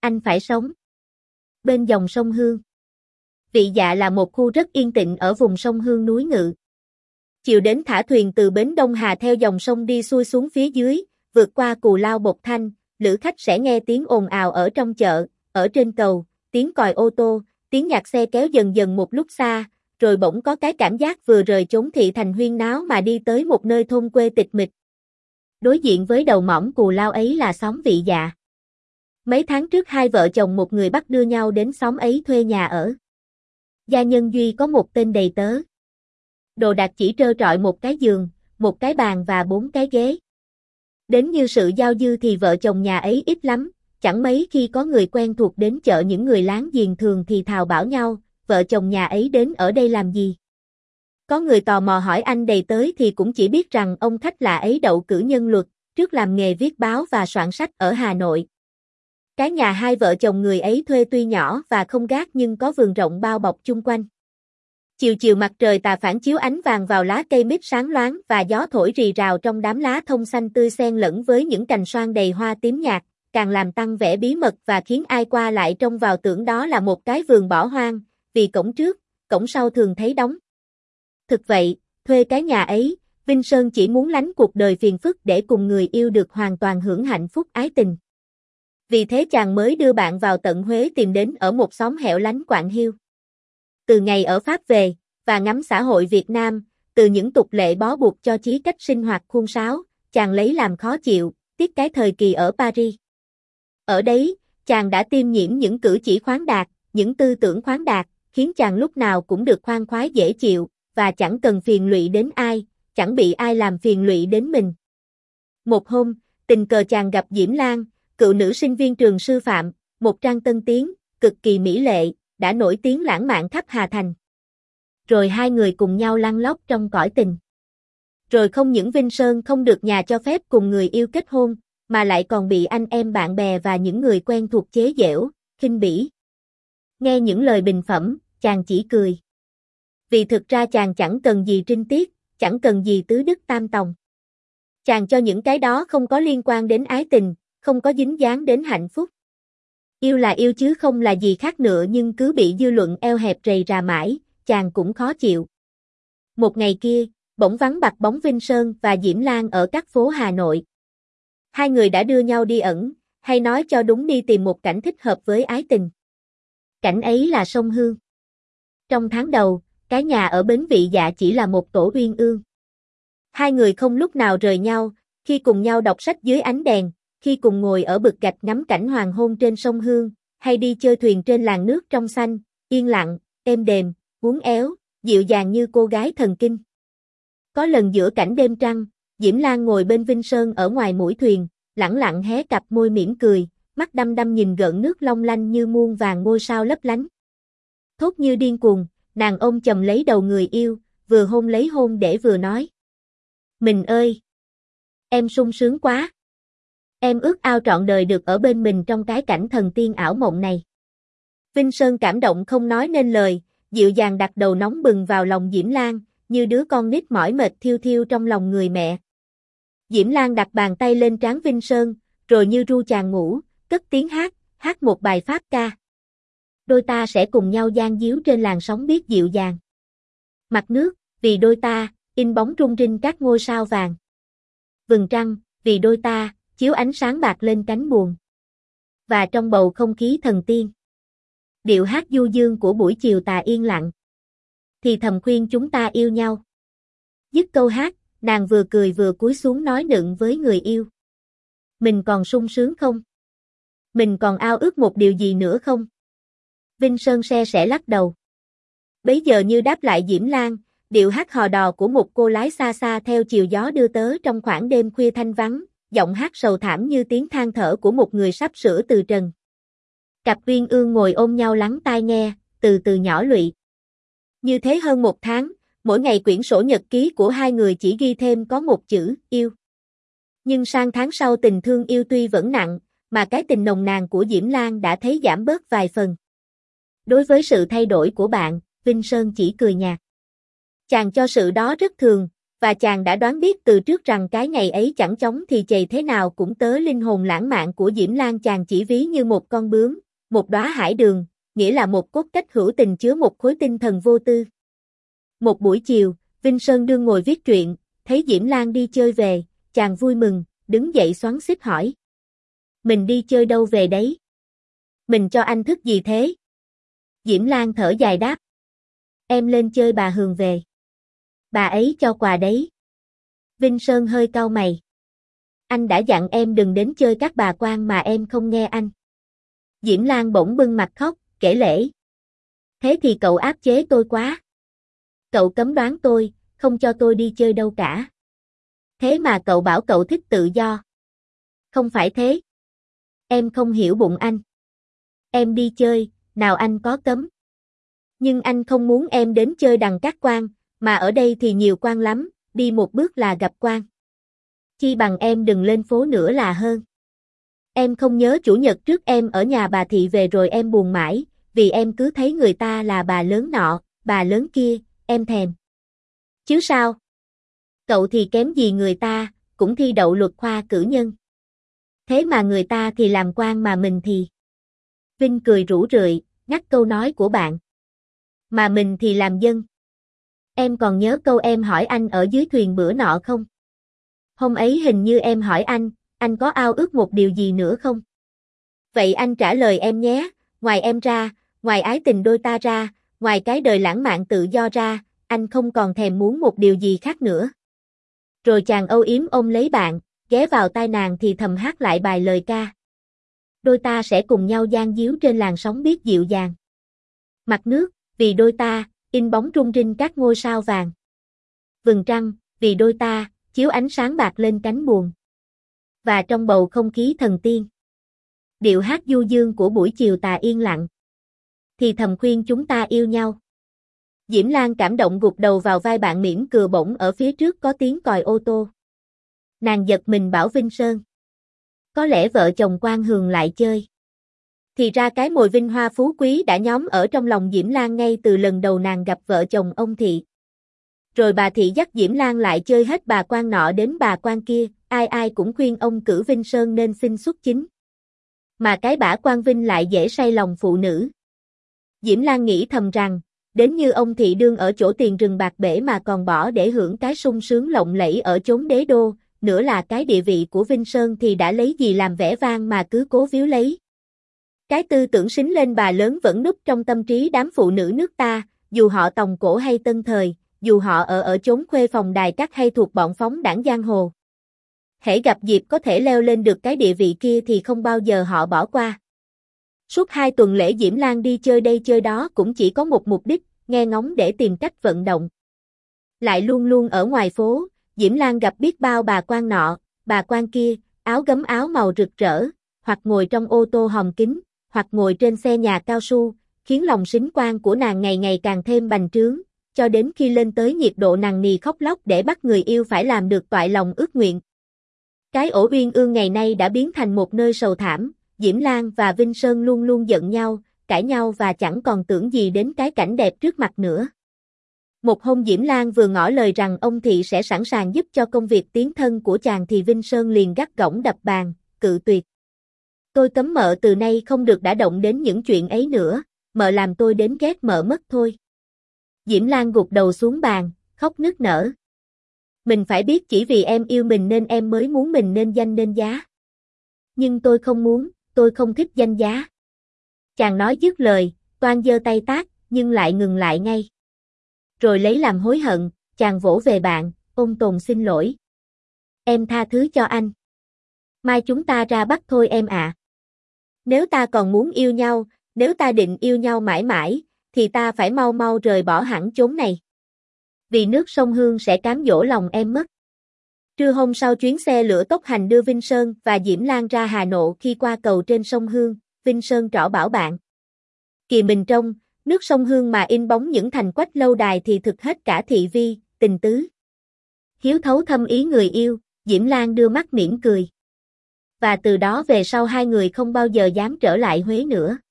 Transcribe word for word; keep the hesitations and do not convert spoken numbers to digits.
anh phải sống bên dòng sông Hương. Vị Dạ là một khu rất yên tĩnh ở vùng sông Hương núi Ngự. Chiều đến thả thuyền từ bến Đông Hà theo dòng sông đi xuôi xuống phía dưới, vượt qua Cù Lao Bột Thanh, lữ khách sẽ nghe tiếng ồn ào ở trong chợ, ở trên cầu, tiếng còi ô tô, tiếng nhạc xe kéo dần dần một lúc xa, rồi bỗng có cái cảm giác vừa rời chốn thị thành huyên náo mà đi tới một nơi thôn quê tịch mịch. Đối diện với đầu mỏm Cù Lao ấy là xóm Vị Dạ. Mấy tháng trước hai vợ chồng một người Bắc đưa nhau đến xóm ấy thuê nhà ở. Gia nhân Duy có một tên đầy tớ. Đồ đạc chỉ trơ trọi một cái giường, một cái bàn và bốn cái ghế. Đến như sự giao dư thì vợ chồng nhà ấy ít lắm, chẳng mấy khi có người quen thuộc đến chợ. Những người láng giềng thường thì thào bảo nhau, vợ chồng nhà ấy đến ở đây làm gì? Có người tò mò hỏi anh đầy tới thì cũng chỉ biết rằng ông khách lạ ấy đậu cử nhân luật, trước làm nghề viết báo và soạn sách ở Hà Nội. Cái nhà hai vợ chồng người ấy thuê tuy nhỏ và không gác nhưng có vườn rộng bao bọc chung quanh. Chiều chiều mặt trời tà phản chiếu ánh vàng vào lá cây mít sáng loáng và gió thổi rì rào trong đám lá thông xanh tươi xen lẫn với những cành xoan đầy hoa tím nhạt, càng làm tăng vẻ bí mật và khiến ai qua lại trông vào tưởng đó là một cái vườn bỏ hoang, vì cổng trước, cổng sau thường thấy đóng. Thực vậy, thuê cái nhà ấy, Vinh Sơn chỉ muốn lánh cuộc đời phiền phức để cùng người yêu được hoàn toàn hưởng hạnh phúc ái tình. Vì thế chàng mới đưa bạn vào tận Huế tìm đến ở một xóm hẻo lánh quạng hiu. Từ ngày ở Pháp về, và ngắm xã hội Việt Nam, từ những tục lệ bó buộc cho chí cách sinh hoạt khuôn sáo, chàng lấy làm khó chịu, tiếc cái thời kỳ ở Paris. Ở đấy, chàng đã tiêm nhiễm những cử chỉ khoáng đạt, những tư tưởng khoáng đạt, khiến chàng lúc nào cũng được khoan khoái dễ chịu, và chẳng cần phiền lụy đến ai, chẳng bị ai làm phiền lụy đến mình. Một hôm, tình cờ chàng gặp Diễm Lan, cựu nữ sinh viên trường sư phạm, một trang tân tiến, cực kỳ mỹ lệ, đã nổi tiếng lãng mạn khắp Hà Thành. Rồi hai người cùng nhau lăn lóc trong cõi tình. Rồi không những Vinh Sơn không được nhà cho phép cùng người yêu kết hôn, mà lại còn bị anh em bạn bè và những người quen thuộc chế giễu, khinh bỉ. Nghe những lời bình phẩm, chàng chỉ cười. Vì thực ra chàng chẳng cần gì trinh tiết, chẳng cần gì tứ đức tam tòng. Chàng cho những cái đó không có liên quan đến ái tình, không có dính dáng đến hạnh phúc. Yêu là yêu chứ không là gì khác nữa, nhưng cứ bị dư luận eo hẹp rầy rà mãi, chàng cũng khó chịu. Một ngày kia, bỗng vắng bặt bóng Vinh Sơn và Diễm Lan ở các phố Hà Nội. Hai người đã đưa nhau đi ẩn, hay nói cho đúng đi tìm một cảnh thích hợp với ái tình. Cảnh ấy là sông Hương. Trong tháng đầu, cái nhà ở bến Vị Dạ chỉ là một tổ uyên ương. Hai người không lúc nào rời nhau, khi cùng nhau đọc sách dưới ánh đèn, khi cùng ngồi ở bực gạch ngắm cảnh hoàng hôn trên sông Hương, hay đi chơi thuyền trên làn nước trong xanh, yên lặng, êm đềm, uốn éo, dịu dàng như cô gái thần kinh. Có lần giữa cảnh đêm trăng, Diễm Lan ngồi bên Vinh Sơn ở ngoài mũi thuyền, lẳng lặng hé cặp môi mỉm cười, mắt đăm đăm nhìn gợn nước long lanh như muôn vàng ngôi sao lấp lánh. Thốt như điên cuồng, nàng ôm chầm lấy đầu người yêu, vừa hôn lấy hôn để vừa nói. Mình ơi! Em sung sướng quá! Em ước ao trọn đời được ở bên mình trong cái cảnh thần tiên ảo mộng này. Vinh Sơn cảm động không nói nên lời, dịu dàng đặt đầu nóng bừng vào lòng Diễm Lan, như đứa con nít mỏi mệt thiêu thiêu trong lòng người mẹ. Diễm Lan đặt bàn tay lên trán Vinh Sơn, rồi như ru chàng ngủ, cất tiếng hát, hát một bài pháp ca. Đôi ta sẽ cùng nhau gian díu trên làn sóng biếc dịu dàng. Mặt nước, vì đôi ta, in bóng rung rinh các ngôi sao vàng. Vầng trăng, vì đôi ta, chiếu ánh sáng bạc lên cánh buồm. Và trong bầu không khí thần tiên, điệu hát du dương của buổi chiều tà yên lặng, thì thầm khuyên chúng ta yêu nhau. Dứt câu hát, nàng vừa cười vừa cúi xuống nói nựng với người yêu. Mình còn sung sướng không? Mình còn ao ước một điều gì nữa không? Vinh Sơn se sẻ lắc đầu. Bấy giờ như đáp lại Diễm Lan, điệu hát hò đò của một cô lái xa xa theo chiều gió đưa tớ trong khoảng đêm khuya thanh vắng, giọng hát sầu thảm như tiếng than thở của một người sắp sửa từ trần. Cặp uyên ương ngồi ôm nhau lắng tai nghe, từ từ nhỏ lụy. Như thế hơn một tháng, mỗi ngày quyển sổ nhật ký của hai người chỉ ghi thêm có một chữ, yêu. Nhưng sang tháng sau tình thương yêu tuy vẫn nặng, mà cái tình nồng nàn của Diễm Lan đã thấy giảm bớt vài phần. Đối với sự thay đổi của bạn, Vinh Sơn chỉ cười nhạt. Chàng cho sự đó rất thường, và chàng đã đoán biết từ trước rằng cái ngày ấy chẳng chóng thì chày thế nào cũng tớ linh hồn lãng mạn của Diễm Lan chàng chỉ ví như một con bướm, một đóa hải đường, nghĩa là một cốt cách hữu tình chứa một khối tinh thần vô tư. Một buổi chiều, Vinh Sơn đương ngồi viết truyện, thấy Diễm Lan đi chơi về, chàng vui mừng, đứng dậy xoắn xít hỏi. Mình đi chơi đâu về đấy? Mình cho anh thức gì thế? Diễm Lan thở dài đáp. Em lên chơi bà Hường về. Bà ấy cho quà đấy. Vinh Sơn hơi cau mày. Anh đã dặn em đừng đến chơi các bà quan mà em không nghe anh. Diễm Lan bỗng bưng mặt khóc, kể lể. Thế thì cậu áp chế tôi quá. Cậu cấm đoán tôi, không cho tôi đi chơi đâu cả. Thế mà cậu bảo cậu thích tự do. Không phải thế. Em không hiểu bụng anh. Em đi chơi, nào anh có cấm. Nhưng anh không muốn em đến chơi đằng các quan, mà ở đây thì nhiều quan lắm, đi một bước là gặp quan. Chi bằng em đừng lên phố nữa là hơn. Em không nhớ chủ nhật trước em ở nhà bà Thị về rồi em buồn mãi, vì em cứ thấy người ta là bà lớn nọ, bà lớn kia, em thèm. Chứ sao? Cậu thì kém gì người ta, cũng thi đậu luật khoa cử nhân. Thế mà người ta thì làm quan mà mình thì... Vinh cười rủ rượi, ngắt câu nói của bạn. Mà mình thì làm dân. Em còn nhớ câu em hỏi anh ở dưới thuyền bữa nọ không? Hôm ấy hình như em hỏi anh, anh có ao ước một điều gì nữa không? Vậy anh trả lời em nhé, ngoài em ra, ngoài ái tình đôi ta ra, ngoài cái đời lãng mạn tự do ra, anh không còn thèm muốn một điều gì khác nữa. Rồi chàng âu yếm ôm lấy bạn, ghé vào tai nàng thì thầm hát lại bài lời ca. Đôi ta sẽ cùng nhau gian díu trên làn sóng biết dịu dàng. Mặt nước, vì đôi ta, in bóng rung rinh các ngôi sao vàng. Vầng trăng, vì đôi ta, chiếu ánh sáng bạc lên cánh buồm. Và trong bầu không khí thần tiên. Điệu hát du dương của buổi chiều tà yên lặng. Thì thầm khuyên chúng ta yêu nhau. Diễm Lan cảm động gục đầu vào vai bạn mỉm cười bỗng ở phía trước có tiếng còi ô tô. Nàng giật mình bảo Vinh Sơn. Có lẽ vợ chồng Quan Hường lại chơi. Thì ra cái mồi vinh hoa phú quý đã nhóm ở trong lòng Diễm Lan ngay từ lần đầu nàng gặp vợ chồng ông Thị. Rồi bà Thị dắt Diễm Lan lại chơi hết bà quan nọ đến bà quan kia, ai ai cũng khuyên ông cử Vinh Sơn nên xin xuất chính. Mà cái bả quan Vinh lại dễ say lòng phụ nữ. Diễm Lan nghĩ thầm rằng, đến như ông Thị đương ở chỗ tiền rừng bạc bể mà còn bỏ để hưởng cái sung sướng lộng lẫy ở chốn đế đô, nữa là cái địa vị của Vinh Sơn thì đã lấy gì làm vẻ vang mà cứ cố víu lấy. Cái tư tưởng xính lên bà lớn vẫn núp trong tâm trí đám phụ nữ nước ta, dù họ tòng cổ hay tân thời, dù họ ở ở chốn khuê phòng đài cát hay thuộc bọn phóng đảng giang hồ. Hễ gặp dịp có thể leo lên được cái địa vị kia thì không bao giờ họ bỏ qua. Suốt hai tuần lễ Diễm Lan đi chơi đây chơi đó cũng chỉ có một mục đích, nghe ngóng để tìm cách vận động. Lại luôn luôn ở ngoài phố, Diễm Lan gặp biết bao bà quan nọ, bà quan kia, áo gấm áo màu rực rỡ, hoặc ngồi trong ô tô hòm kính, hoặc ngồi trên xe nhà cao su, khiến lòng sính quan của nàng ngày ngày càng thêm bành trướng, cho đến khi lên tới nhiệt độ nằng nì khóc lóc để bắt người yêu phải làm được toại lòng ước nguyện. Cái ổ uyên ương ngày nay đã biến thành một nơi sầu thảm, Diễm Lan và Vinh Sơn luôn luôn giận nhau, cãi nhau và chẳng còn tưởng gì đến cái cảnh đẹp trước mặt nữa. Một hôm Diễm Lan vừa ngỏ lời rằng ông Thị sẽ sẵn sàng giúp cho công việc tiến thân của chàng thì Vinh Sơn liền gắt gỏng đập bàn, cự tuyệt. Tôi cấm mợ từ nay không được đã động đến những chuyện ấy nữa, mợ làm tôi đến ghét mợ mất thôi. Diễm Lan gục đầu xuống bàn, khóc nức nở. Mình phải biết chỉ vì em yêu mình nên em mới muốn mình nên danh nên giá. Nhưng tôi không muốn, tôi không thích danh giá. Chàng nói dứt lời, toan giơ tay tát, nhưng lại ngừng lại ngay. Rồi lấy làm hối hận, chàng vỗ về bạn, ôn tồn xin lỗi. Em tha thứ cho anh. Mai chúng ta ra Bắc thôi em ạ. Nếu ta còn muốn yêu nhau, nếu ta định yêu nhau mãi mãi, thì ta phải mau mau rời bỏ hẳn chốn này. Vì nước sông Hương sẽ cám dỗ lòng em mất. Trưa hôm sau chuyến xe lửa tốc hành đưa Vinh Sơn và Diễm Lan ra Hà Nội khi qua cầu trên sông Hương, Vinh Sơn trỏ bảo bạn. Kìa mình trông, nước sông Hương mà in bóng những thành quách lâu đài thì thực hết cả thị vi, tình tứ. Hiếu thấu thâm ý người yêu, Diễm Lan đưa mắt mỉm cười. Và từ đó về sau hai người không bao giờ dám trở lại Huế nữa.